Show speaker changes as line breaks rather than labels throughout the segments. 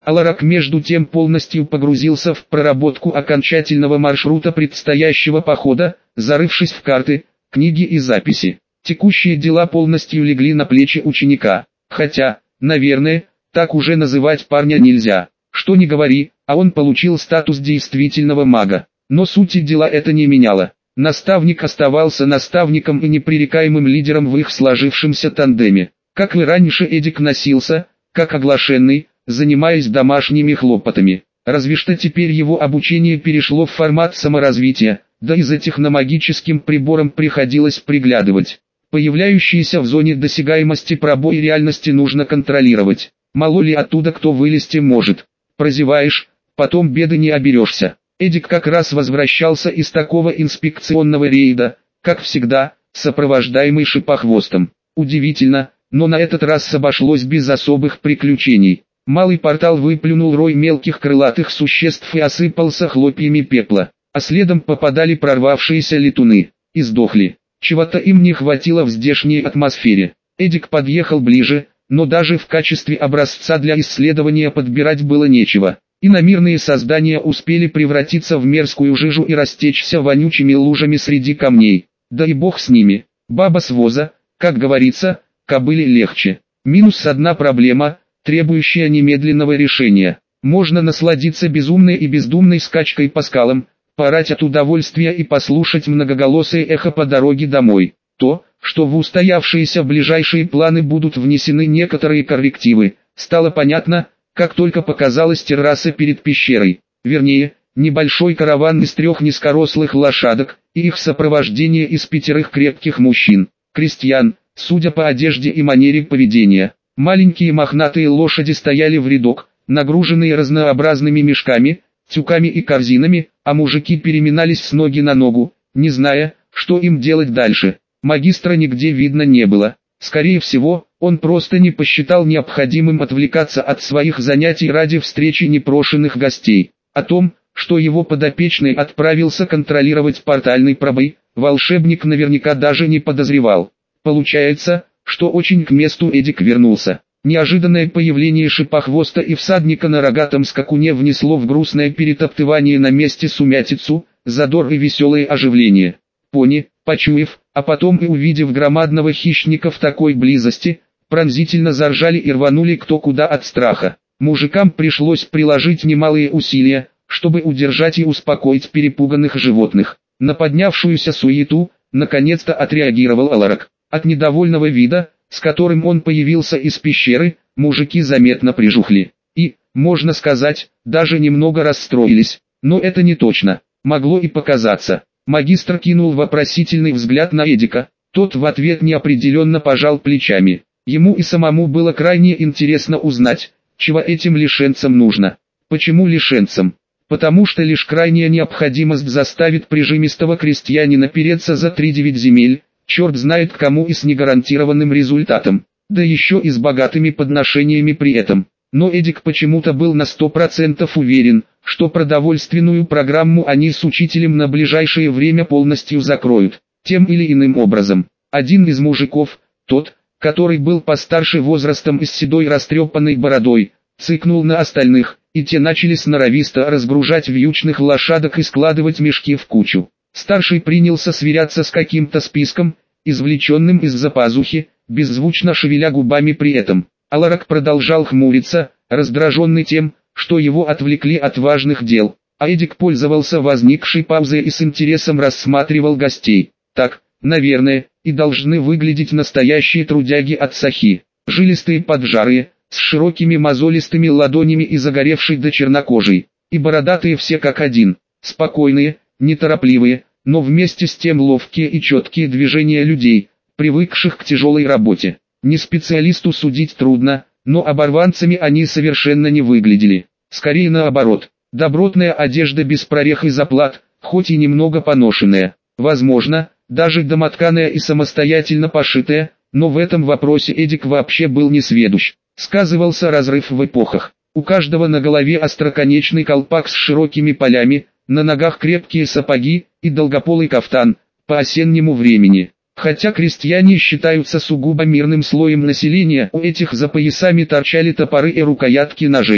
Аларак между тем полностью погрузился в проработку окончательного маршрута предстоящего похода, зарывшись в карты, книги и записи. Текущие дела полностью легли на плечи ученика, хотя, наверное, так уже называть парня нельзя. Что ни говори, а он получил статус действительного мага. Но сути дела это не меняло. Наставник оставался наставником и непререкаемым лидером в их сложившемся тандеме. Как и раньше Эдик носился, как оглашенный, занимаясь домашними хлопотами. Разве что теперь его обучение перешло в формат саморазвития, да и за техномагическим прибором приходилось приглядывать. Появляющиеся в зоне досягаемости пробои реальности нужно контролировать. Мало ли оттуда кто вылезти может. Прозеваешь, потом беды не оберешься. Эдик как раз возвращался из такого инспекционного рейда, как всегда, сопровождаемый шипохвостом. Удивительно, но на этот раз обошлось без особых приключений. Малый портал выплюнул рой мелких крылатых существ и осыпался хлопьями пепла, а следом попадали прорвавшиеся летуны, и сдохли. Чего-то им не хватило в здешней атмосфере. Эдик подъехал ближе, но даже в качестве образца для исследования подбирать было нечего. Иномирные создания успели превратиться в мерзкую жижу и растечься вонючими лужами среди камней. Да и бог с ними. Баба с воза, как говорится, кобыле легче. Минус одна проблема, требующая немедленного решения. Можно насладиться безумной и бездумной скачкой по скалам, поорать от удовольствия и послушать многоголосое эхо по дороге домой. То, что в устоявшиеся ближайшие планы будут внесены некоторые коррективы, стало понятно, как только показалась терраса перед пещерой. Вернее, небольшой караван из 3 низкорослых лошадок, и их сопровождение из 5 крепких мужчин, крестьян, судя по одежде и манере поведения. Маленькие мохнатые лошади стояли в рядок, нагруженные разнообразными мешками, тюками и корзинами, а мужики переминались с ноги на ногу, не зная, что им делать дальше. Магистра нигде видно не было. Скорее всего, он просто не посчитал необходимым отвлекаться от своих занятий ради встречи непрошенных гостей. О том, что его подопечный отправился контролировать портальный пробой, волшебник наверняка даже не подозревал. Получается, что очень к месту Эдик вернулся. Неожиданное появление шипохвоста и всадника на рогатом скакуне внесло в грустное перетоптывание на месте сумятицу, задор и веселое оживление. Пони, почуяв, а потом и увидев громадного хищника в такой близости, пронзительно заржали и рванули кто куда от страха. Мужикам пришлось приложить немалые усилия, чтобы удержать и успокоить перепуганных животных. На поднявшуюся суету, наконец-то отреагировал Аларак. От недовольного вида, с которым он появился из пещеры, мужики заметно прижухли. И, можно сказать, даже немного расстроились. Но это не точно, могло и показаться. Магистр кинул вопросительный взгляд на Эдика, тот в ответ неопределенно пожал плечами. Ему и самому было крайне интересно узнать, чего этим лишенцам нужно. Почему лишенцам? Потому что лишь крайняя необходимость заставит прижимистого крестьянина переться за 3-9 земель, черт знает к кому и с негарантированным результатом, да еще и с богатыми подношениями при этом. Но Эдик почему-то был на 100% уверен, что продовольственную программу они с учителем на ближайшее время полностью закроют, тем или иным образом. Один из мужиков, тот, который был постарше возрастом и с седой растрепанной бородой, цыкнул на остальных, и те начали сноровисто разгружать вьючных лошадок и складывать мешки в кучу. Старший принялся сверяться с каким-то списком, извлеченным из-за пазухи, беззвучно шевеля губами при этом. Аларак продолжал хмуриться, раздраженный тем, что его отвлекли от важных дел, а Эдик пользовался возникшей паузой и с интересом рассматривал гостей. Так, наверное, и должны выглядеть настоящие трудяги от Сахи. Жилистые поджарые, с широкими мозолистыми ладонями и загоревшей до чернокожей, и бородатые все как один, спокойные, неторопливые, но вместе с тем ловкие и четкие движения людей, привыкших к тяжелой работе. Не специалисту судить трудно, но оборванцами они совершенно не выглядели. Скорее наоборот, добротная одежда без прорех и заплат, хоть и немного поношенная, возможно, даже домотканая и самостоятельно пошитая, но в этом вопросе Эдик вообще был несведущ. Сказывался разрыв в эпохах. У каждого на голове остроконечный колпак с широкими полями, на ногах крепкие сапоги и долгополый кафтан, по осеннему времени. Хотя крестьяне считаются сугубо мирным слоем населения, у этих за поясами торчали топоры и рукоятки ножей.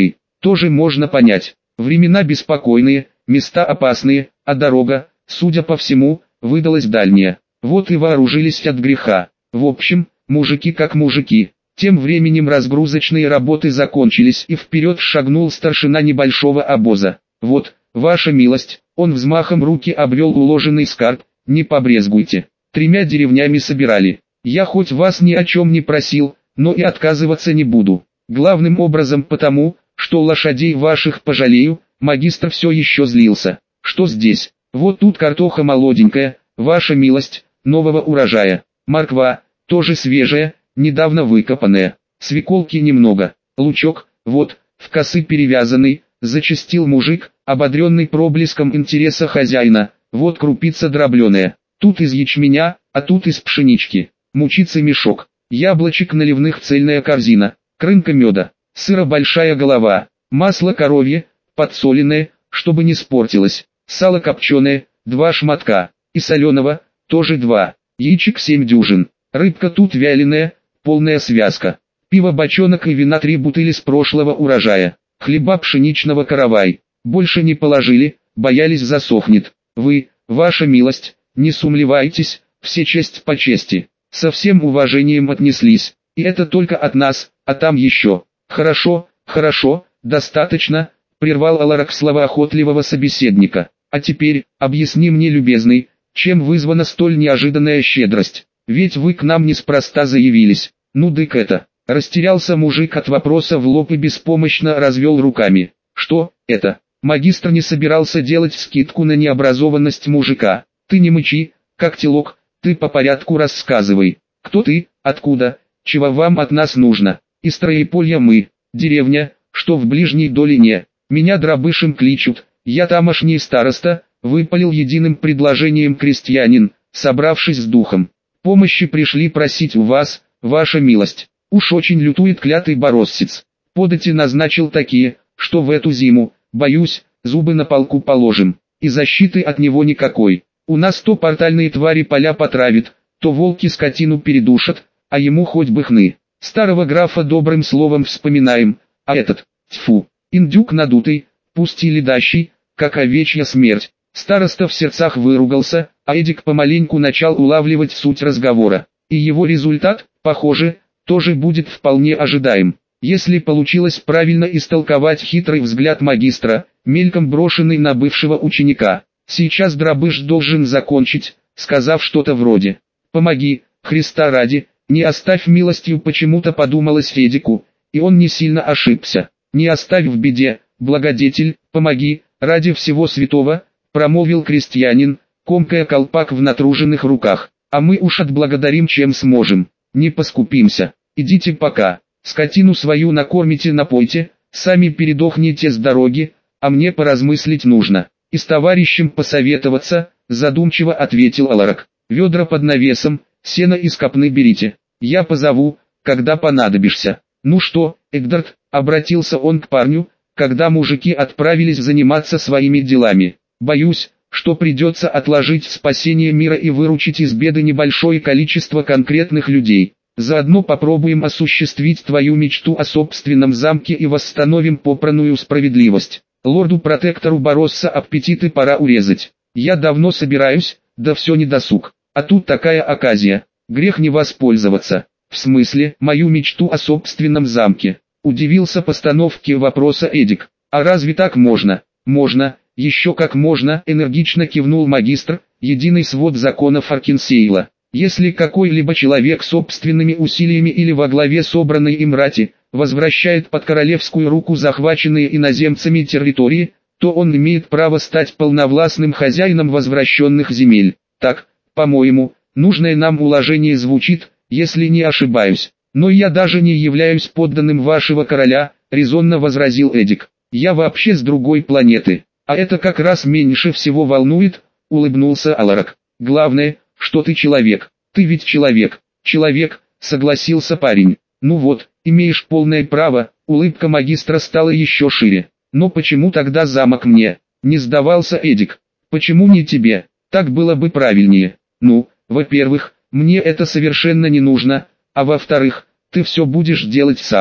тоже можно понять. Времена беспокойные, места опасные, а дорога, судя по всему, выдалась дальняя. Вот и вооружились от греха. В общем, мужики как мужики. Тем временем разгрузочные работы закончились, и вперед шагнул старшина небольшого обоза. Вот, ваша милость, он взмахом руки обвел уложенный скарб, не побрезгуйте. 3 деревнями собирали. Я хоть вас ни о чем не просил, но и отказываться не буду. Главным образом потому, что лошадей ваших пожалею. Магистр все еще злился. Что здесь? Вот тут картоха молоденькая, ваша милость, нового урожая. Морква, тоже свежая, недавно выкопанная. Свеколки немного. Лучок, вот, в косы перевязанный, зачастил мужик, ободренный проблеском интереса хозяина. Вот крупица дробленая. Тут из ячменя, а тут из пшенички. Мучится мешок. Яблочек наливных цельная корзина. Крынка меда. Сыра большая голова. Масло коровье, подсоленное, чтобы не спортилось. Сало копченое, 2 шматка. И соленого, тоже 2. Яичек 7 дюжин. Рыбка тут вяленая, полная связка. Пиво бочонок и вина 3 бутыли с прошлого урожая. Хлеба пшеничного каравай. Больше не положили, боялись засохнет. Вы, ваша милость, не сумлевайтесь, все честь по чести. Со всем уважением отнеслись. И это только от нас, а там еще. Хорошо, хорошо, достаточно, прервал Аларак слова охотливого собеседника. А теперь, объясни мне, любезный, чем вызвана столь неожиданная щедрость? Ведь вы к нам неспроста заявились. Ну дык это. Растерялся мужик от вопроса в лоб и беспомощно развел руками. Что это? Магистр не собирался делать скидку на необразованность мужика. Ты не мычи, как телок, ты по порядку рассказывай. Кто ты, откуда, чего вам от нас нужно? Из Троеполья мы, деревня, что в ближней долине. Меня Дробышем кличут, я тамошний староста, выпалил единым предложением крестьянин, собравшись с духом. Помощи пришли просить у вас, ваша милость. Уж очень лютует клятый бороссец. Подати назначил такие, что в эту зиму, боюсь, зубы на полку положим, и защиты от него никакой. У нас то портальные твари поля потравит, то волки скотину передушат, а ему хоть бы хны. Старого графа добрым словом вспоминаем, а этот, тьфу, индюк надутый, пусть и ледащий, как овечья смерть. Староста в сердцах выругался, а Эдик помаленьку начал улавливать суть разговора. И его результат, похоже, тоже будет вполне ожидаем. Если получилось правильно истолковать хитрый взгляд магистра, мельком брошенный на бывшего ученика, сейчас Дробыш должен закончить, сказав что-то вроде «Помоги, Христа ради, не оставь милостью», почему-то подумалось Эдику, и он не сильно ошибся. «Не оставь в беде, благодетель, помоги, ради всего святого», промолвил крестьянин, комкая колпак в натруженных руках. «А мы уж отблагодарим чем сможем, не поскупимся, идите пока, скотину свою накормите, напойте, сами передохните с дороги, а мне поразмыслить нужно, и с товарищем посоветоваться», задумчиво ответил Аларак. «Ведра под навесом, сено из копны берите, я позову, когда понадобишься». «Ну что, Эгдард», обратился он к парню, когда мужики отправились заниматься своими делами. «Боюсь, что придется отложить спасение мира и выручить из беды небольшое количество конкретных людей. Заодно попробуем осуществить твою мечту о собственном замке и восстановим попранную справедливость. Лорду-протектору Боросса аппетиты пора урезать. Я давно собираюсь, да все недосуг. А тут такая оказия, грех не воспользоваться». «В смысле, мою мечту о собственном замке?» Удивился постановке вопроса Эдик. «А разве так можно?» «Можно, еще как можно», энергично кивнул магистр, единый свод законов Аркинсейла. «Если какой-либо человек собственными усилиями или во главе собранной им рати, возвращает под королевскую руку захваченные иноземцами территории, то он имеет право стать полновластным хозяином возвращенных земель. Так, по-моему, нужное нам уложение звучит, если не ошибаюсь. Но я даже не являюсь подданным вашего короля», резонно возразил Эдик. «Я вообще с другой планеты. А это как раз меньше всего волнует», улыбнулся Аларак. «Главное, что ты человек. Ты ведь человек». «Человек», согласился парень. «Ну вот, имеешь полное право», улыбка магистра стала еще шире. «Но почему тогда замок мне?» Не сдавался Эдик. «Почему не тебе? Так было бы правильнее. Ну, во-первых, мне это совершенно не нужно, а во-вторых, ты все будешь делать сам.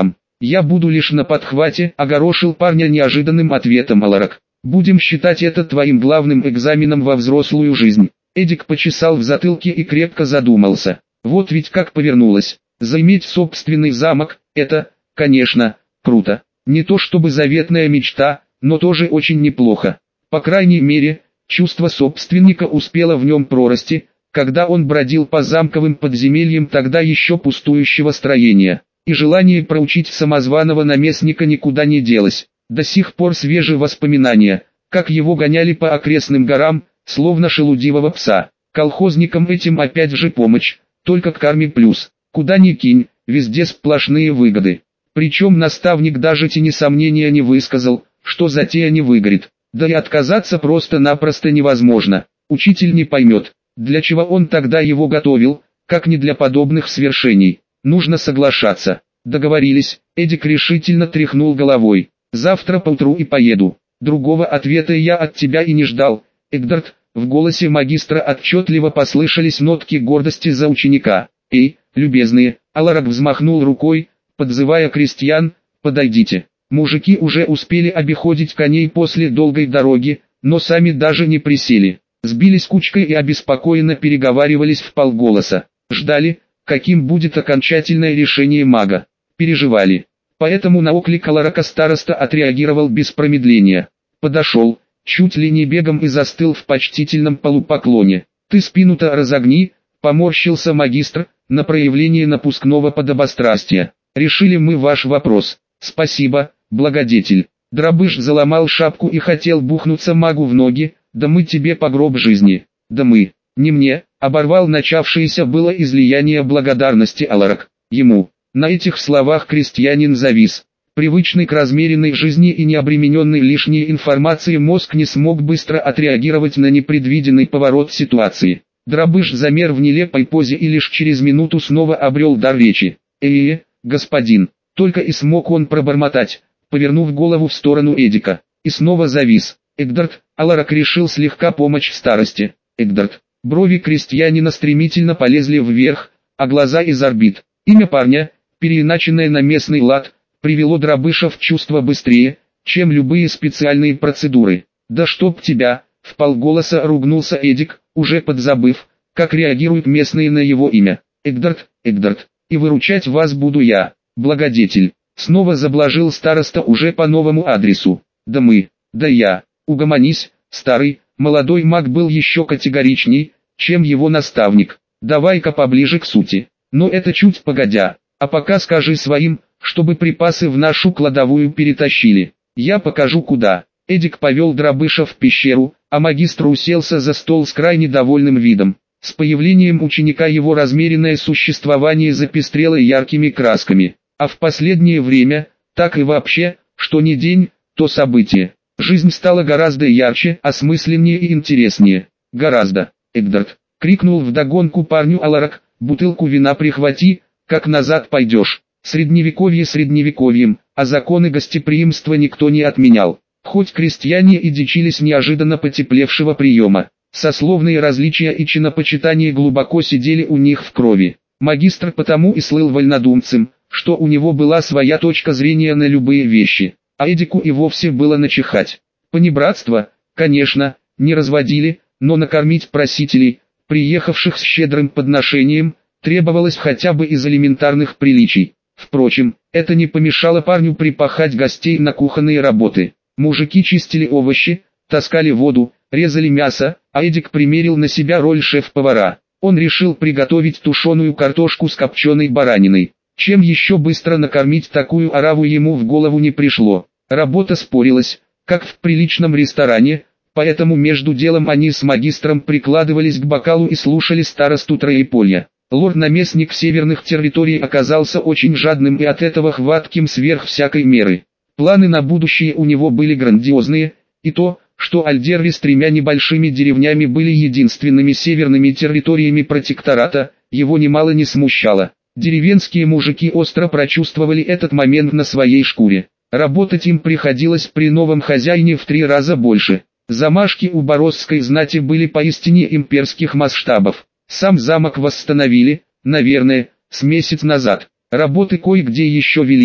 Я буду лишь на подхвате, огорошил парня неожиданным ответом Аларак. Будем считать это твоим главным экзаменом во взрослую жизнь. Эдик почесал в затылке и крепко задумался. Вот ведь как повернулось. Заиметь собственный замок, это, конечно, круто. Не то чтобы заветная мечта, но тоже очень неплохо. По крайней мере, чувство собственника успело в нем прорасти, когда он бродил по замковым подземельям тогда еще пустующего строения. И желание проучить самозваного наместника никуда не делось. До сих пор свежи воспоминания, как его гоняли по окрестным горам, словно шелудивого пса. Колхозникам этим опять же помощь, только к карме плюс. Куда ни кинь, везде сплошные выгоды. Причем наставник даже тени сомнения не высказал, что затея не выгорит. Да и отказаться просто-напросто невозможно. Учитель не поймет, для чего он тогда его готовил, как не для подобных свершений. Нужно соглашаться. Договорились, Эдик решительно тряхнул головой. Завтра поутру и поеду. Другого ответа я от тебя и не ждал, Эгдард. В голосе магистра отчетливо послышались нотки гордости за ученика. Эй, любезные, Аларак взмахнул рукой, подзывая крестьян, подойдите. Мужики уже успели обиходить коней после долгой дороги, но сами даже не присели. Сбились кучкой и обеспокоенно переговаривались вполголоса. Ждали, каким будет окончательное решение мага. Переживали. Поэтому на оклик Аларака староста отреагировал без промедления. Подошел, чуть ли не бегом и застыл в почтительном полупоклоне. «Ты спину-то разогни», — поморщился магистр, на проявление напускного подобострастия. «Решили мы ваш вопрос. Спасибо, благодетель». Дробыш заломал шапку и хотел бухнуться магу в ноги. «Да мы тебе по гроб жизни». «Да мы, не мне», — оборвал начавшееся было излияние благодарности Аларак. Ему. На этих словах крестьянин завис. Привычный к размеренной жизни и не обремененный лишней информацией мозг не смог быстро отреагировать на непредвиденный поворот ситуации. Дробыш замер в нелепой позе и лишь через минуту снова обрел дар речи. Господин!» Только и смог он пробормотать, повернув голову в сторону Эдика. И снова завис. «Эгдард!» Аларак решил слегка помочь старости. «Эгдард!» Брови крестьянина стремительно полезли вверх, а глаза из орбит. Имя парня, переиначенное на местный лад, привело Дробыша в чувство быстрее, чем любые специальные процедуры. «Да чтоб тебя!» — вполголоса ругнулся Эдик, уже подзабыв, как реагируют местные на его имя. «Эгдард, Эгдард, и выручать вас буду я, благодетель!» Снова заблажил староста уже по новому адресу. «Да мы, да я, угомонись, старый!» Молодой маг был еще категоричней, чем его наставник. «Давай-ка поближе к сути. Но это чуть погодя, а пока скажи своим, чтобы припасы в нашу кладовую перетащили. Я покажу куда». Эдик повел Дробыша в пещеру, а магистр уселся за стол с крайне довольным видом. С появлением ученика его размеренное существование запестрело яркими красками, а в последнее время, так и вообще, что ни день, то событие. Жизнь стала гораздо ярче, осмысленнее и интереснее. Гораздо. «Эгдард!» — крикнул вдогонку парню Аларак, «бутылку вина прихвати, как назад пойдешь». Средневековье средневековьем, а законы гостеприимства никто не отменял. Хоть крестьяне и дичились неожиданно потеплевшего приема, сословные различия и чинопочитание глубоко сидели у них в крови. Магистр потому и слыл вольнодумцем, что у него была своя точка зрения на любые вещи, а Эдику и вовсе было начихать. Понебратство, конечно, не разводили, но накормить просителей, приехавших с щедрым подношением, требовалось хотя бы из элементарных приличий. Впрочем, это не помешало парню припахать гостей на кухонные работы. Мужики чистили овощи, таскали воду, резали мясо, а Эдик примерил на себя роль шеф-повара. Он решил приготовить тушеную картошку с копченой бараниной. Чем еще быстро накормить такую ораву ему в голову не пришло. Работа спорилась, как в приличном ресторане, поэтому между делом они с магистром прикладывались к бокалу и слушали старосту Троеполья. Лорд-наместник северных территорий оказался очень жадным и от этого хватким сверх всякой меры. Планы на будущее у него были грандиозные, и то, что Альдерви с 3 небольшими деревнями были единственными северными территориями протектората, его немало не смущало. Деревенские мужики остро прочувствовали этот момент на своей шкуре. Работать им приходилось при новом хозяине в 3 раза больше. Замашки у Боросской знати были поистине имперских масштабов. Сам замок восстановили, наверное, с месяц назад. Работы кое-где еще велись,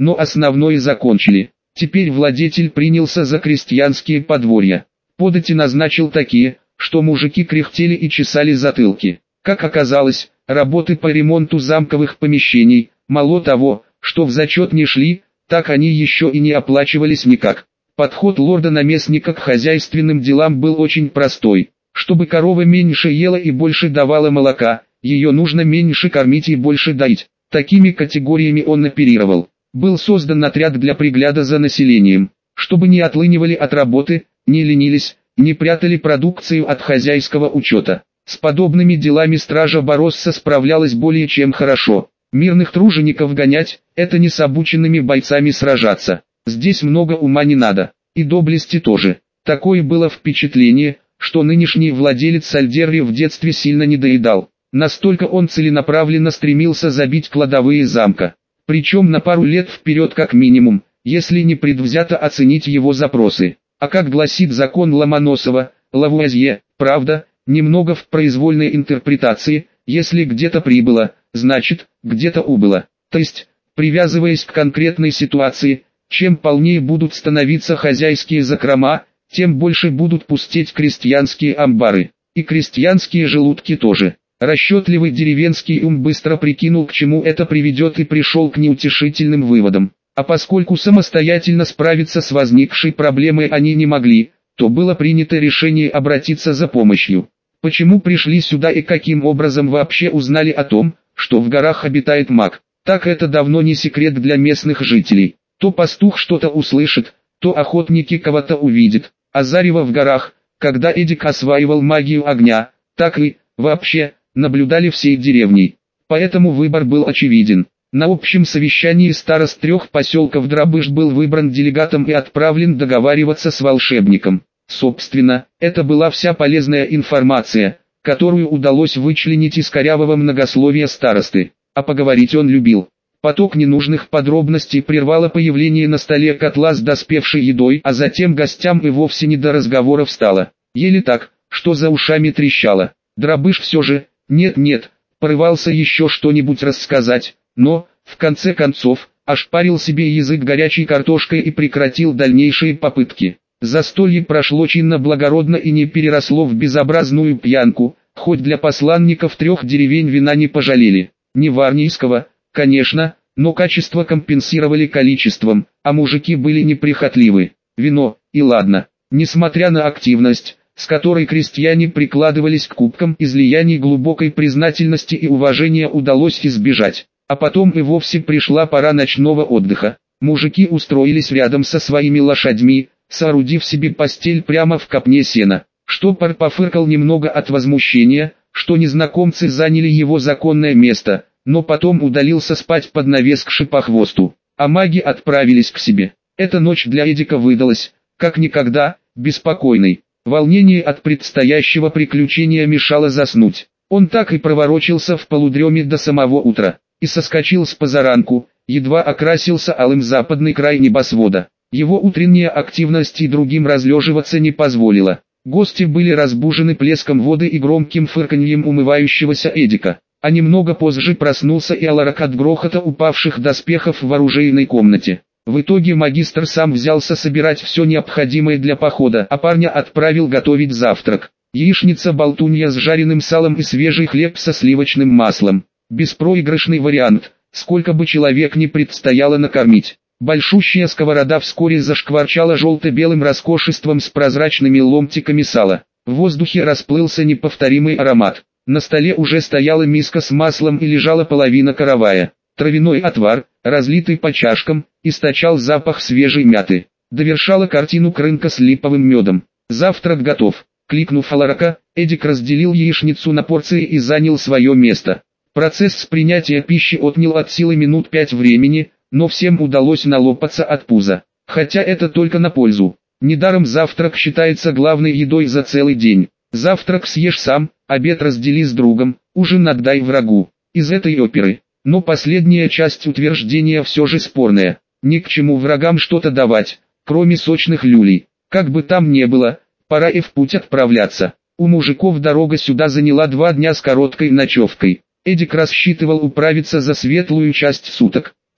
но основное закончили. Теперь владетель принялся за крестьянские подворья. Подати назначил такие, что мужики кряхтели и чесали затылки. Как оказалось, работы по ремонту замковых помещений, мало того, что в зачет не шли, так они еще и не оплачивались никак. Подход лорда-наместника к хозяйственным делам был очень простой. Чтобы корова меньше ела и больше давала молока, ее нужно меньше кормить и больше доить. Такими категориями он оперировал. Был создан отряд для пригляда за населением, чтобы не отлынивали от работы, не ленились, не прятали продукцию от хозяйского учета. С подобными делами стража Боросса справлялась более чем хорошо. Мирных тружеников гонять – это не с обученными бойцами сражаться. Здесь много ума не надо, и доблести тоже. Такое было впечатление, что нынешний владелец Сальдерри в детстве сильно недоедал. Настолько он целенаправленно стремился забить кладовые замка. Причем на пару лет вперед как минимум, если не предвзято оценить его запросы. А как гласит закон Ломоносова, Лавуазье, правда, немного в произвольной интерпретации, если где-то прибыло, значит, где-то убыло. То есть, привязываясь к конкретной ситуации, чем полнее будут становиться хозяйские закрома, тем больше будут пустеть крестьянские амбары. И крестьянские желудки тоже. Расчетливый деревенский ум быстро прикинул, к чему это приведет, и пришел к неутешительным выводам. А поскольку самостоятельно справиться с возникшей проблемой они не могли, то было принято решение обратиться за помощью. Почему пришли сюда и каким образом вообще узнали о том, что в горах обитает маг? Так это давно не секрет для местных жителей. То пастух что-то услышит, то охотники кого-то увидят. А зарево в горах, когда Эдик осваивал магию огня, так и, вообще, наблюдали всей деревней. Поэтому выбор был очевиден. На общем совещании старост 3 поселков Дробыш был выбран делегатом и отправлен договариваться с волшебником. Собственно, это была вся полезная информация, которую удалось вычленить из корявого многословия старосты. А поговорить он любил. Поток ненужных подробностей прервало появление на столе котла с доспевшей едой, а затем гостям и вовсе не до разговоров стало. Еле так, что за ушами трещало. Дробыш все же, нет, порывался еще что-нибудь рассказать, но, в конце концов, ошпарил себе язык горячей картошкой и прекратил дальнейшие попытки. Застолье прошло чинно-благородно и не переросло в безобразную пьянку, хоть для посланников 3 деревень вина не пожалели. Не варнийского, конечно, но качество компенсировали количеством, а мужики были неприхотливы. Вино, и ладно. Несмотря на активность, с которой крестьяне прикладывались к кубкам, излияний глубокой признательности и уважения удалось избежать. А потом и вовсе пришла пора ночного отдыха. Мужики устроились рядом со своими лошадьми, соорудив себе постель прямо в копне сена. Штопор пофыркал немного от возмущения, что незнакомцы заняли его законное место, но потом удалился спать под навес к шипохвосту. А маги отправились к себе. Эта ночь для Эдика выдалась, как никогда, беспокойной. Волнение от предстоящего приключения мешало заснуть. Он так и проворочился в полудреме до самого утра, и соскочил с позаранку, едва окрасился алым западный край небосвода. Его утренняя активность и другим разлеживаться не позволила. Гости были разбужены плеском воды и громким фырканьем умывающегося Эдика. А немного позже проснулся и Аларак от грохота упавших доспехов в оружейной комнате. В итоге магистр сам взялся собирать все необходимое для похода, а парня отправил готовить завтрак. Яичница-болтунья с жареным салом и свежий хлеб со сливочным маслом. Беспроигрышный вариант, сколько бы человек ни предстояло накормить. Большущая сковорода вскоре зашкварчала желто-белым роскошеством с прозрачными ломтиками сала. В воздухе расплылся неповторимый аромат. На столе уже стояла миска с маслом и лежала половина каравая. Травяной отвар, разлитый по чашкам, источал запах свежей мяты. Довершала картину крынка с липовым медом. «Завтрак готов». Кликнув Аларака, Эдик разделил яичницу на порции и занял свое место. Процесс принятия пищи отнял от силы минут 5 времени, но всем удалось налопаться от пуза. Хотя это только на пользу. Недаром завтрак считается главной едой за целый день. Завтрак съешь сам, обед раздели с другом, ужин отдай врагу. Из этой оперы. Но последняя часть утверждения все же спорная. Ни к чему врагам что-то давать, кроме сочных люлей. Как бы там ни было, пора и в путь отправляться. У мужиков дорога сюда заняла 2 дня с короткой ночевкой. Эдик рассчитывал управиться за светлую часть суток.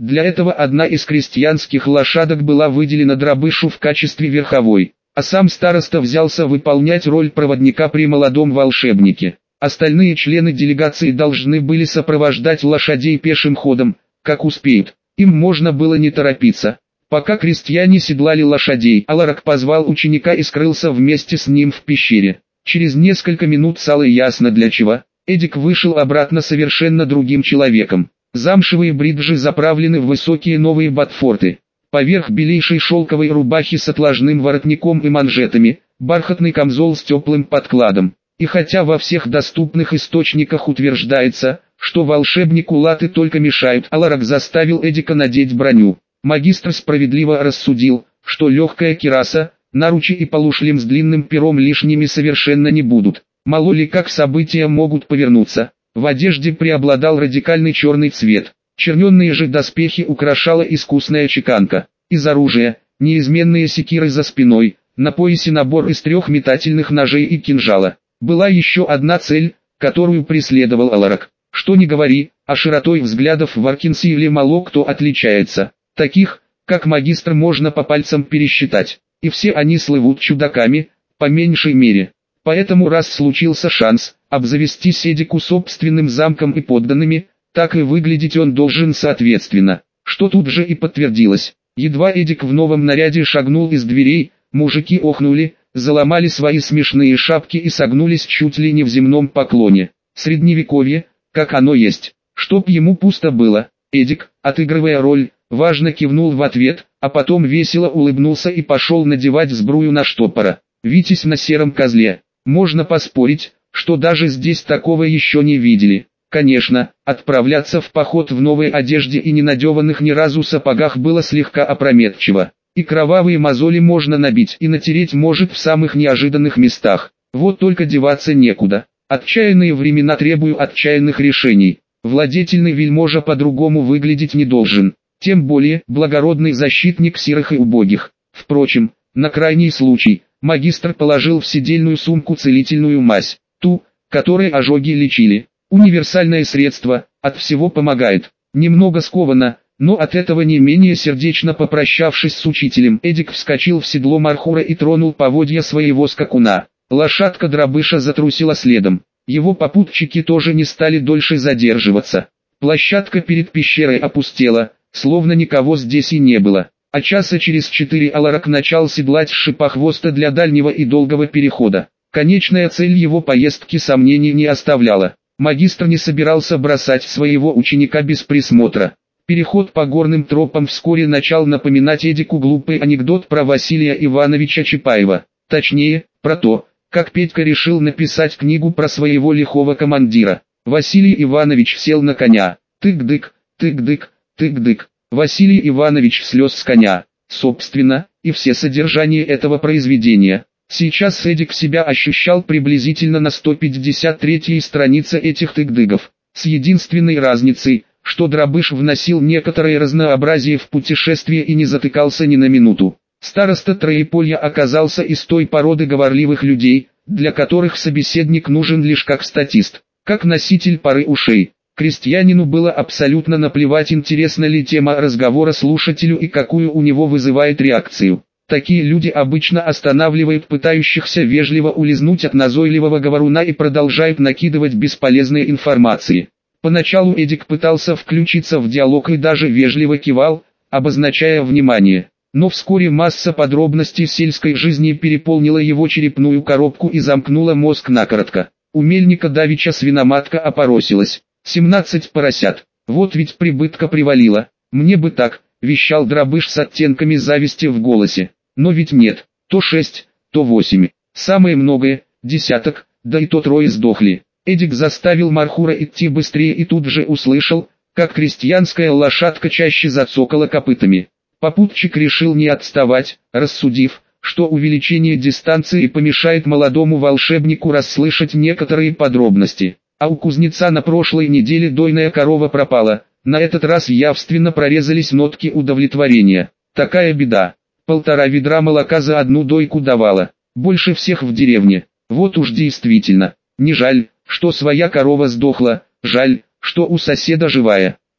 Для этого одна из крестьянских лошадок была выделена Дробышу в качестве верховой, а сам староста взялся выполнять роль проводника при молодом волшебнике. Остальные члены делегации должны были сопровождать лошадей пешим ходом, как успеют. Им можно было не торопиться. Пока крестьяне седлали лошадей, Аларак позвал ученика и скрылся вместе с ним в пещере. Через несколько минут стало ясно для чего. Эдик вышел обратно совершенно другим человеком. Замшевые бриджи заправлены в высокие новые ботфорты. Поверх белейшей шелковой рубахи с отложным воротником и манжетами, бархатный камзол с теплым подкладом. И хотя во всех доступных источниках утверждается, что волшебнику латы только мешают, Аларак заставил Эдика надеть броню. Магистр справедливо рассудил, что легкая кираса, наручи и полушлем с длинным пером лишними совершенно не будут. Мало ли как события могут повернуться. В одежде преобладал радикальный черный цвет. Черненные же доспехи украшала искусная чеканка. Из оружия, неизменные секиры за спиной, на поясе набор из 3 метательных ножей и кинжала. Была еще одна цель, которую преследовал Аларак. Что ни говори, а широтой взглядов в Аркинсииле мало кто отличается. Таких, как магистр, можно по пальцам пересчитать. И все они слывут чудаками, по меньшей мере. Поэтому раз случился шанс обзавестись Эдику собственным замком и подданными, так и выглядеть он должен соответственно. Что тут же и подтвердилось. Едва Эдик в новом наряде шагнул из дверей, мужики охнули, заломали свои смешные шапки и согнулись чуть ли не в земном поклоне. Средневековье, как оно есть. Чтоб ему пусто было. Эдик, отыгрывая роль, важно кивнул в ответ, а потом весело улыбнулся и пошел надевать сбрую на штопора. Витязь на сером козле. Можно поспорить, что даже здесь такого еще не видели. Конечно, отправляться в поход в новой одежде и не надеванных ни разу сапогах было слегка опрометчиво. И кровавые мозоли можно набить и натереть может в самых неожиданных местах. Вот только деваться некуда. Отчаянные времена требуют отчаянных решений. Владетельный вельможа по-другому выглядеть не должен. Тем более, благородный защитник сирых и убогих. Впрочем, на крайний случай, магистр положил в седельную сумку целительную мазь. Ту, которой ожоги лечили. Универсальное средство, от всего помогает. Немного скованно, но от этого не менее сердечно попрощавшись с учителем, Эдик вскочил в седло Мархура и тронул поводья своего скакуна. Лошадка Дробыша затрусила следом. Его попутчики тоже не стали дольше задерживаться. Площадка перед пещерой опустела, словно никого здесь и не было. А часа через 4 Аларак начал седлать шипохвоста для дальнего и долгого перехода. Конечная цель его поездки сомнений не оставляла. Магистр не собирался бросать своего ученика без присмотра. Переход по горным тропам вскоре начал напоминать Эдику глупый анекдот про Василия Ивановича Чапаева. Точнее, про то, как Петька решил написать книгу про своего лихого командира. Василий Иванович сел на коня. Тык-дык, тык-дык, тык-дык. Василий Иванович слез с коня. Собственно, и все содержание этого произведения. Сейчас Эдик себя ощущал приблизительно на 153-й странице этих тык-дыгов. С единственной разницей, что Дробыш вносил некоторое разнообразие в путешествие и не затыкался ни на минуту. Староста Троеполья оказался из той породы говорливых людей, для которых собеседник нужен лишь как статист, как носитель пары ушей. Крестьянину было абсолютно наплевать, интересна ли тема разговора слушателю и какую у него вызывает реакцию. Такие люди обычно останавливают пытающихся вежливо улизнуть от назойливого говоруна и продолжают накидывать бесполезные информации. Поначалу Эдик пытался включиться в диалог и даже вежливо кивал, обозначая внимание. Но вскоре масса подробностей сельской жизни переполнила его черепную коробку и замкнула мозг накоротко. У мельника давеча свиноматка опоросилась. 17 поросят. Вот ведь прибытка привалила. Мне бы так, вещал Дробыш с оттенками зависти в голосе. Но ведь нет, то 6, то 8. Самое многое, десяток, да и то 3 сдохли. Эдик заставил Мархура идти быстрее и тут же услышал, как крестьянская лошадка чаще зацокала копытами. Попутчик решил не отставать, рассудив, что увеличение дистанции помешает молодому волшебнику расслышать некоторые подробности. А у кузнеца на прошлой неделе дойная корова пропала, на этот раз явственно прорезались нотки удовлетворения. Такая беда. 1,5 ведра молока за одну дойку давала, больше всех в деревне. Вот уж действительно, не жаль, что своя корова сдохла, жаль, что у соседа живая.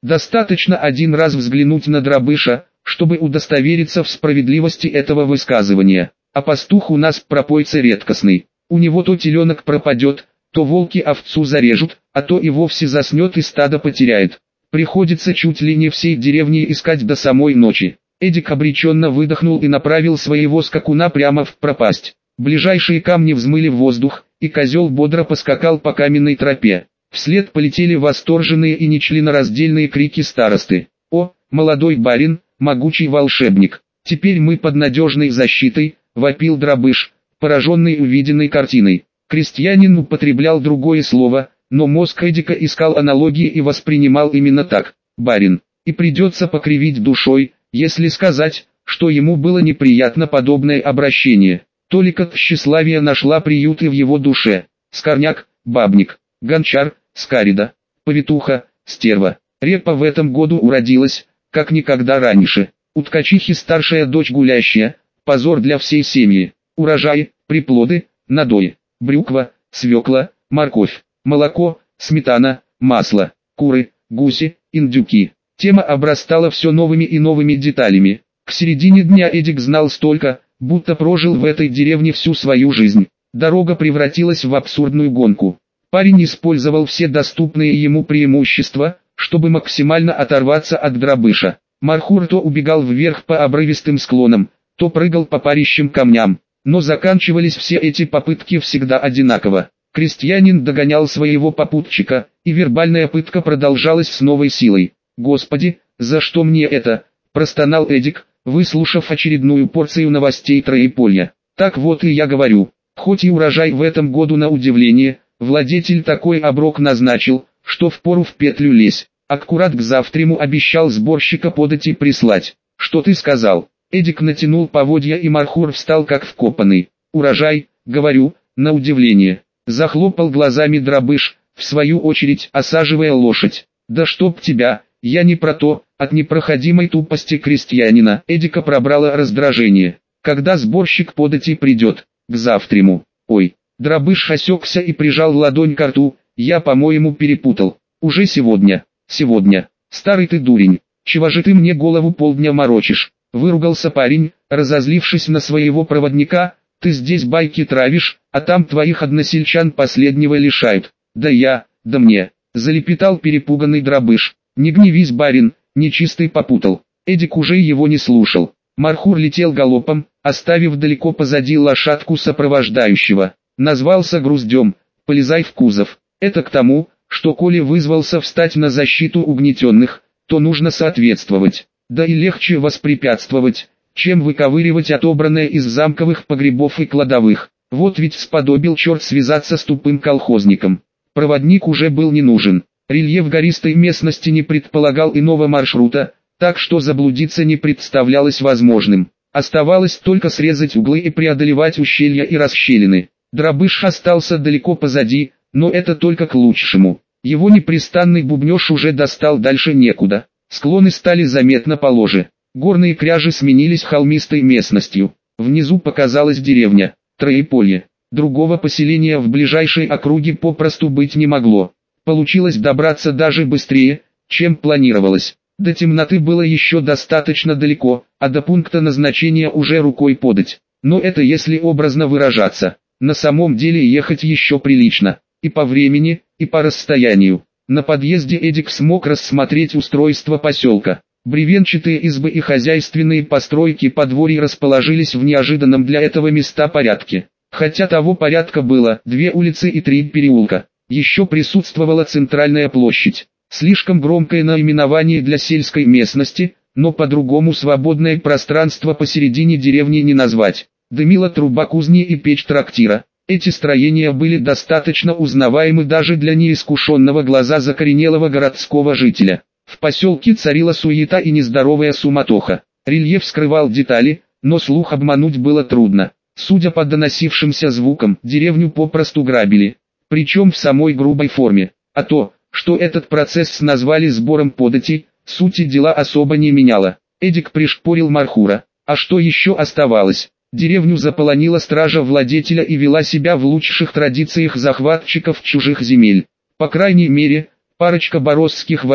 Достаточно один раз взглянуть на Дробыша, чтобы удостовериться в справедливости этого высказывания. А пастух у нас пропойца редкостный. У него то теленок пропадет, то волки овцу зарежут, а то и вовсе заснет и стадо потеряет. Приходится чуть ли не всей деревни искать до самой ночи. Эдик обреченно выдохнул и направил своего скакуна прямо в пропасть. Ближайшие камни взмыли в воздух, и козел бодро поскакал по каменной тропе. Вслед полетели восторженные и нечленораздельные крики старосты. «О, молодой барин, могучий волшебник! Теперь мы под надежной защитой!» — вопил Дробыш, пораженный увиденной картиной. Крестьянин употреблял другое слово, но мозг Эдика искал аналогии и воспринимал именно так. «Барин». И придется покривить душой, если сказать, что ему было неприятно подобное обращение. Только тщеславие нашла приют и в его душе. Скорняк, бабник, гончар, скарида, повитуха, стерва. Репа в этом году уродилась, как никогда раньше. У ткачихи старшая дочь гулящая, позор для всей семьи. Урожай, приплоды, надои, брюква, свекла, морковь, молоко, сметана, масло, куры, гуси, индюки. Тема обрастала все новыми и новыми деталями. К середине дня Эдик знал столько, будто прожил в этой деревне всю свою жизнь. Дорога превратилась в абсурдную гонку. Парень использовал все доступные ему преимущества, чтобы максимально оторваться от Дробыша. Мархур то убегал вверх по обрывистым склонам, то прыгал по парящим камням. Но заканчивались все эти попытки всегда одинаково. Крестьянин догонял своего попутчика, и вербальная пытка продолжалась с новой силой. «Господи, за что мне это?» – простонал Эдик, выслушав очередную порцию новостей Троеполья. «Так вот и я говорю, хоть и урожай в этом году на удивление, владетель такой оброк назначил, что впору в петлю лезь. Аккурат к завтраму обещал сборщика подати прислать. Что ты сказал?» Эдик натянул поводья, и Мархур встал как вкопанный. «Урожай, говорю, на удивление». Захлопал глазами Дробыш, в свою очередь осаживая лошадь. «Да чтоб тебя, я не про то». От непроходимой тупости крестьянина Эдика пробрало раздражение. «Когда сборщик подати придет?» «К завтраму». «Ой». Дробыш осекся и прижал ладонь к рту. «Я, по-моему, перепутал. Уже сегодня». «Сегодня. Старый ты дурень. Чего же ты мне голову полдня морочишь?» Выругался парень, разозлившись на своего проводника. «Ты здесь байки травишь, а там твоих односельчан последнего лишают». «Да мне», — залепетал перепуганный Дробыш. «Не гневись, барин, нечистый попутал». Эдик уже его не слушал. Мархур летел галопом, оставив далеко позади лошадку сопровождающего. Назвался груздем, полезай в кузов. Это к тому, что коли вызвался встать на защиту угнетенных, то нужно соответствовать. Да и легче воспрепятствовать, чем выковыривать отобранное из замковых погребов и кладовых. Вот ведь сподобил черт связаться с тупым колхозником. Проводник уже был не нужен. Рельеф гористой местности не предполагал иного маршрута, так что заблудиться не представлялось возможным. Оставалось только срезать углы и преодолевать ущелья и расщелины. Дробыш остался далеко позади, но это только к лучшему. Его непрестанный бубнеж уже достал дальше некуда. Склоны стали заметно положе. Горные кряжи сменились холмистой местностью. Внизу показалась деревня, Троеполье. Другого поселения в ближайшей округе попросту быть не могло. Получилось добраться даже быстрее, чем планировалось. До темноты было еще достаточно далеко, а до пункта назначения уже рукой подать. Но это если образно выражаться. На самом деле ехать еще прилично. И по времени, и по расстоянию. На подъезде Эдик смог рассмотреть устройство поселка. Бревенчатые избы и хозяйственные постройки подворий расположились в неожиданном для этого места порядке. Хотя того порядка было 2 улицы и 3 переулка. Еще присутствовала центральная площадь. Слишком громкое наименование для сельской местности, но по-другому свободное пространство посередине деревни не назвать. Дымила труба кузни и печь трактира. Эти строения были достаточно узнаваемы даже для неискушенного глаза закоренелого городского жителя. В поселке царила суета и нездоровая суматоха. Рельеф скрывал детали, но слух обмануть было трудно. Судя по доносившимся звукам, деревню попросту грабили. Причем в самой грубой форме. А то, что этот процесс назвали сбором подати, сути дела особо не меняло. Эдик пришпорил Мархура. А что еще оставалось? Деревню заполонила стража владетеля и вела себя в лучших традициях захватчиков чужих земель. По крайней мере, парочка боросских вояк,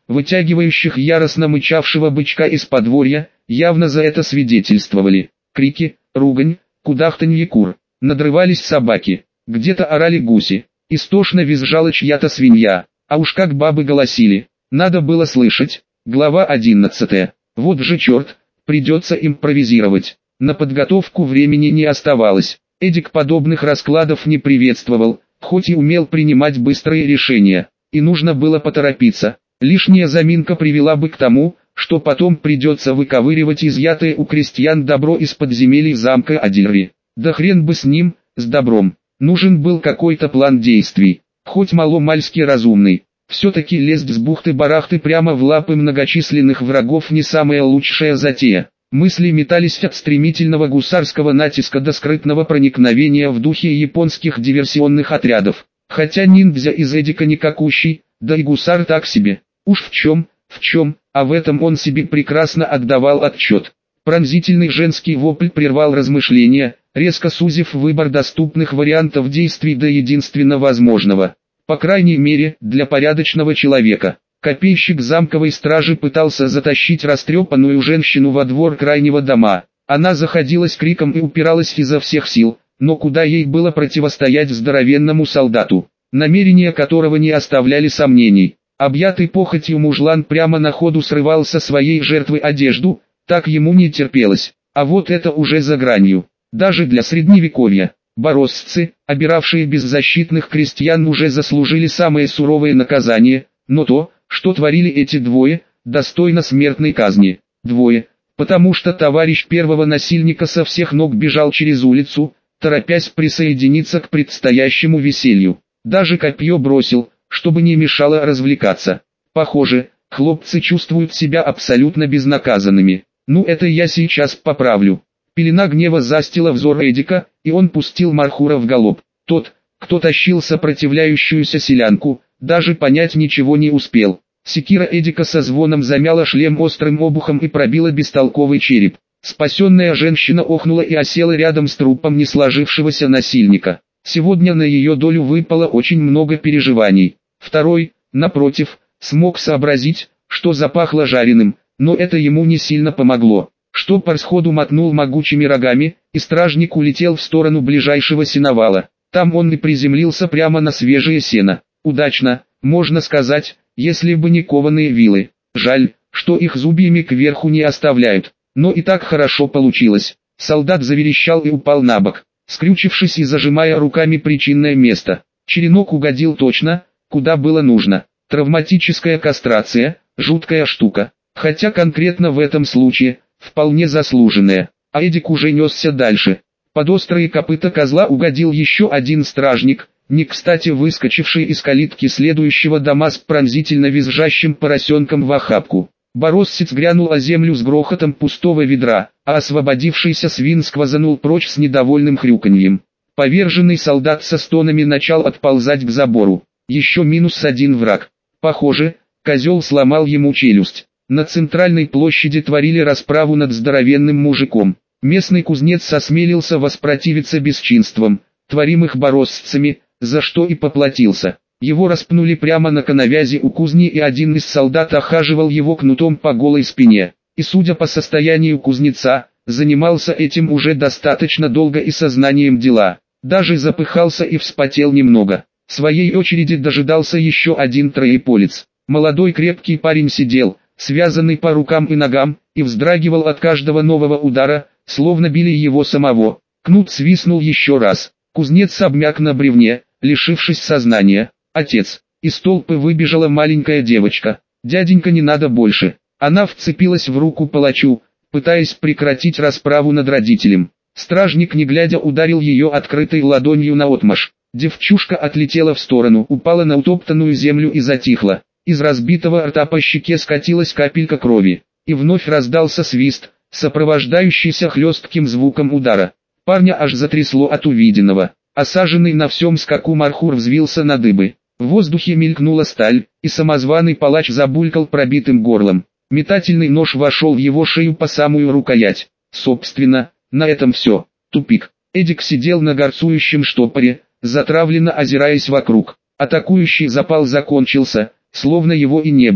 вытягивающих яростно мычавшего бычка из подворья, явно за это свидетельствовали. Крики, ругань, кудахтанье кур. Надрывались собаки, где-то орали гуси, истошно визжала чья-то свинья, а уж как бабы голосили, надо было слышать. Глава 11. Вот же черт, придется импровизировать. На подготовку времени не оставалось. Эдик подобных раскладов не приветствовал, хоть и умел принимать быстрые решения, и нужно было поторопиться. Лишняя заминка привела бы к тому, что потом придется выковыривать изъятое у крестьян добро из подземелий замка Адильри. Да хрен бы с ним, с добром. Нужен был какой-то план действий, хоть мало-мальски разумный. Все-таки лезть с бухты-барахты прямо в лапы многочисленных врагов не самая лучшая затея. Мысли метались от стремительного гусарского натиска до скрытного проникновения в духе японских диверсионных отрядов. Хотя ниндзя из Эдика никакущий, да и гусар так себе. Уж в чем, а в этом он себе прекрасно отдавал отчет. Пронзительный женский вопль прервал размышления, резко сузив выбор доступных вариантов действий до единственно возможного. По крайней мере, для порядочного человека. Копейщик замковой стражи пытался затащить растрепанную женщину во двор крайнего дома. Она заходилась криком и упиралась изо всех сил, но куда ей было противостоять здоровенному солдату, намерения которого не оставляли сомнений. Объятый похотью мужлан прямо на ходу срывал со своей жертвы одежду, так ему не терпелось, а вот это уже за гранью. Даже для средневековья, бороздцы, обиравшие беззащитных крестьян, уже заслужили самое суровое наказание, но то, что творили эти двое, достойно смертной казни. Двое, потому что товарищ первого насильника со всех ног бежал через улицу, торопясь присоединиться к предстоящему веселью. Даже копье бросил, чтобы не мешало развлекаться. Похоже, хлопцы чувствуют себя абсолютно безнаказанными. Ну это я сейчас поправлю. Пелена гнева застила взор Эдика, и он пустил Мархура в галоп. Тот, кто тащил сопротивляющуюся селянку, даже понять ничего не успел. Секира Эдика со звоном замяла шлем острым обухом и пробила бестолковый череп. Спасенная женщина охнула и осела рядом с трупом не сложившегося насильника. Сегодня на ее долю выпало очень много переживаний. Второй, напротив, смог сообразить, что запахло жареным, но это ему не сильно помогло. Штопор сходу мотнул могучими рогами, и стражник улетел в сторону ближайшего сеновала. Там он и приземлился прямо на свежее сено. Удачно, можно сказать, если бы не кованые вилы. Жаль, что их зубьями кверху не оставляют. Но и так хорошо получилось. Солдат заверещал и упал на бок, скрючившись и зажимая руками причинное место. Черенок угодил точно, куда было нужно. Травматическая кастрация, жуткая штука. Хотя конкретно в этом случае, вполне заслуженная. А Эдик уже несся дальше. Под острые копыта козла угодил еще один стражник, не кстати выскочивший из калитки следующего дома с пронзительно визжащим поросенком в охапку. Бороссец грянул о землю с грохотом пустого ведра, а освободившийся свин сквозанул прочь с недовольным хрюканьем. Поверженный солдат со стонами начал отползать к забору. Еще -1 враг. Похоже, козел сломал ему челюсть. На центральной площади творили расправу над здоровенным мужиком. Местный кузнец осмелился воспротивиться бесчинствам, творимых бороссцами, за что и поплатился. Его распнули прямо на коновязи у кузни, и один из солдат охаживал его кнутом по голой спине. И судя по состоянию кузнеца, занимался этим уже достаточно долго и сознанием дела. Даже запыхался и вспотел немного. Своей очереди дожидался еще один троеполец. Молодой крепкий парень сидел, связанный по рукам и ногам, и вздрагивал от каждого нового удара, словно били его самого. Кнут свистнул еще раз. Кузнец обмяк на бревне, лишившись сознания. Отец. Из толпы выбежала маленькая девочка. «Дяденька, не надо больше». Она вцепилась в руку палачу, пытаясь прекратить расправу над родителем. Стражник, не глядя, ударил ее открытой ладонью наотмашь. Девчушка отлетела в сторону, упала на утоптанную землю и затихла. Из разбитого рта по щеке скатилась капелька крови. И вновь раздался свист, сопровождающийся хлестким звуком удара. Парня аж затрясло от увиденного. Осаженный на всем скаку Мархур взвился на дыбы. В воздухе мелькнула сталь, и самозваный палач забулькал пробитым горлом. Метательный нож вошел в его шею по самую рукоять. Собственно, на этом все. Тупик. Эдик сидел на горцующем штопоре, затравленно озираясь вокруг. Атакующий запал закончился, словно его и не было.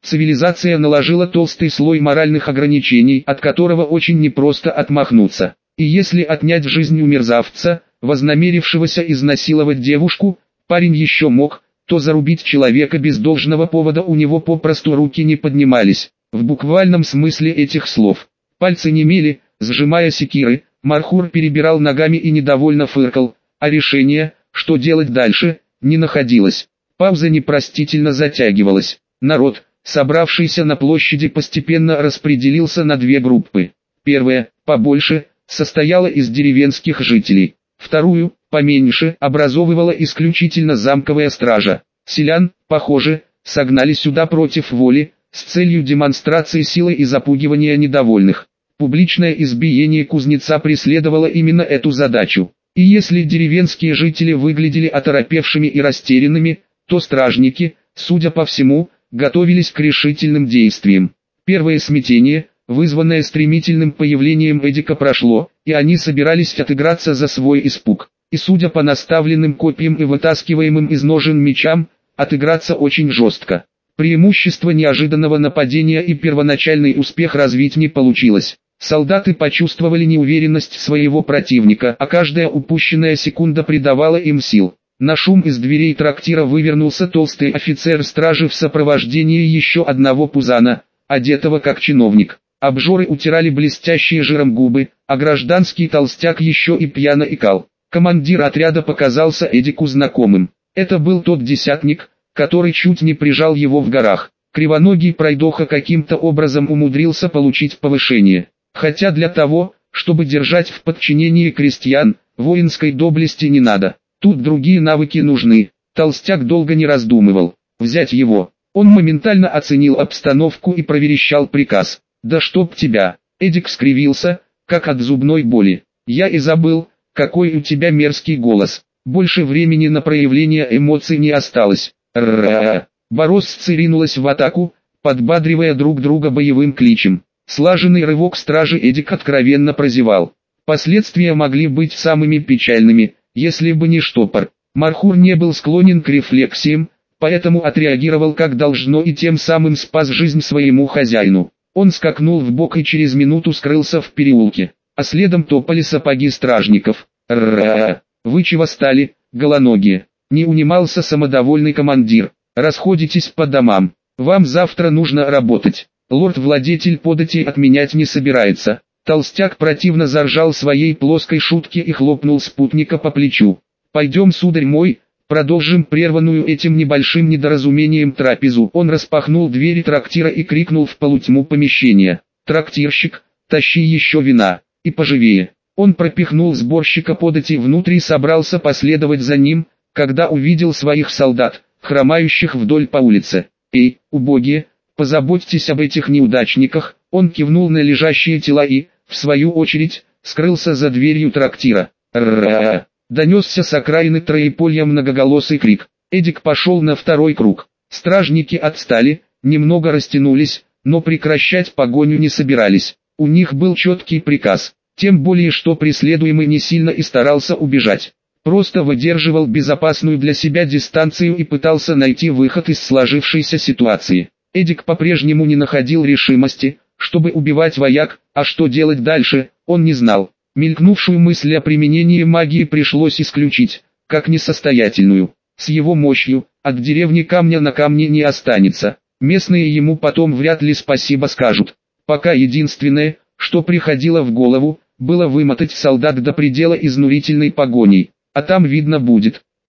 Цивилизация наложила толстый слой моральных ограничений, от которого очень непросто отмахнуться. И если отнять жизнь у мерзавца, вознамерившегося изнасиловать девушку, парень еще мог, то зарубить человека без должного повода у него попросту руки не поднимались. В буквальном смысле этих слов. Пальцы немели, сжимая секиры, Мархур перебирал ногами и недовольно фыркал, а решение, что делать дальше, не находилось. Пауза непростительно затягивалась. Народ, собравшийся на площади, постепенно распределился на две группы. Первая, побольше, состояла из деревенских жителей. Вторую, поменьше, образовывала исключительно замковая стража. Селян, похоже, согнали сюда против воли, с целью демонстрации силы и запугивания недовольных. Публичное избиение кузнеца преследовало именно эту задачу. И если деревенские жители выглядели оторопевшими и растерянными, то стражники, судя по всему, готовились к решительным действиям. Первое смятение, вызванное стремительным появлением Эдика, прошло, и они собирались отыграться за свой испуг. И судя по наставленным копьям и вытаскиваемым из ножен мечам, отыграться очень жестко. Преимущество неожиданного нападения и первоначальный успех развить не получилось. Солдаты почувствовали неуверенность своего противника, а каждая упущенная секунда придавала им сил. На шум из дверей трактира вывернулся толстый офицер стражи в сопровождении еще одного пузана, одетого как чиновник. Обжоры утирали блестящие жиром губы, а гражданский толстяк еще и пьяно икал. Командир отряда показался Эдику знакомым. Это был тот десятник, который чуть не прижал его в горах. Кривоногий пройдоха каким-то образом умудрился получить повышение. Хотя для того, чтобы держать в подчинении крестьян, воинской доблести не надо. Тут другие навыки нужны. Толстяк долго не раздумывал. Взять его. Он моментально оценил обстановку и проверещал приказ. «Да чтоб тебя!» Эдик скривился, как от зубной боли. «Я и забыл, какой у тебя мерзкий голос. Больше времени на проявление эмоций не осталось». Р-р-р. Боросцы ринулась в атаку, подбадривая друг друга боевым кличем. Слаженный рывок стражи Эдик откровенно прозевал. Последствия могли быть самыми печальными, если бы не штопор. Мархур не был склонен к рефлексиям, поэтому отреагировал как должно и тем самым спас жизнь своему хозяину. Он скакнул вбок и через минуту скрылся в переулке, а следом топали сапоги стражников. Р-р-р. «Вы чего стали, голоногие?» Не унимался самодовольный командир. «Расходитесь по домам. Вам завтра нужно работать. Лорд-владетель податей отменять не собирается». Толстяк противно заржал своей плоской шутки и хлопнул спутника по плечу. «Пойдем, сударь мой, продолжим прерванную этим небольшим недоразумением трапезу». Он распахнул двери трактира и крикнул в полутьму помещения: «Трактирщик, тащи еще вина, и поживее». Он пропихнул сборщика податей внутрь и собрался последовать за ним, когда увидел своих солдат, хромающих вдоль по улице. «Эй, убогие, позаботьтесь об этих неудачниках». Он кивнул на лежащие тела и, в свою очередь, скрылся за дверью трактира. «Р-р-р!» Донесся с окраины Троеполья многоголосый крик. Эдик пошел на второй круг. Стражники отстали, немного растянулись, но прекращать погоню не собирались. У них был четкий приказ, тем более что преследуемый не сильно и старался убежать. Просто выдерживал безопасную для себя дистанцию и пытался найти выход из сложившейся ситуации. Эдик по-прежнему не находил решимости, чтобы убивать вояк, а что делать дальше, он не знал. Мелькнувшую мысль о применении магии пришлось исключить, как несостоятельную. С его мощью, от деревни камня на камне не останется. Местные ему потом вряд ли спасибо скажут. Пока единственное, что приходило в голову, было вымотать солдат до предела изнурительной погоней. А там видно будет.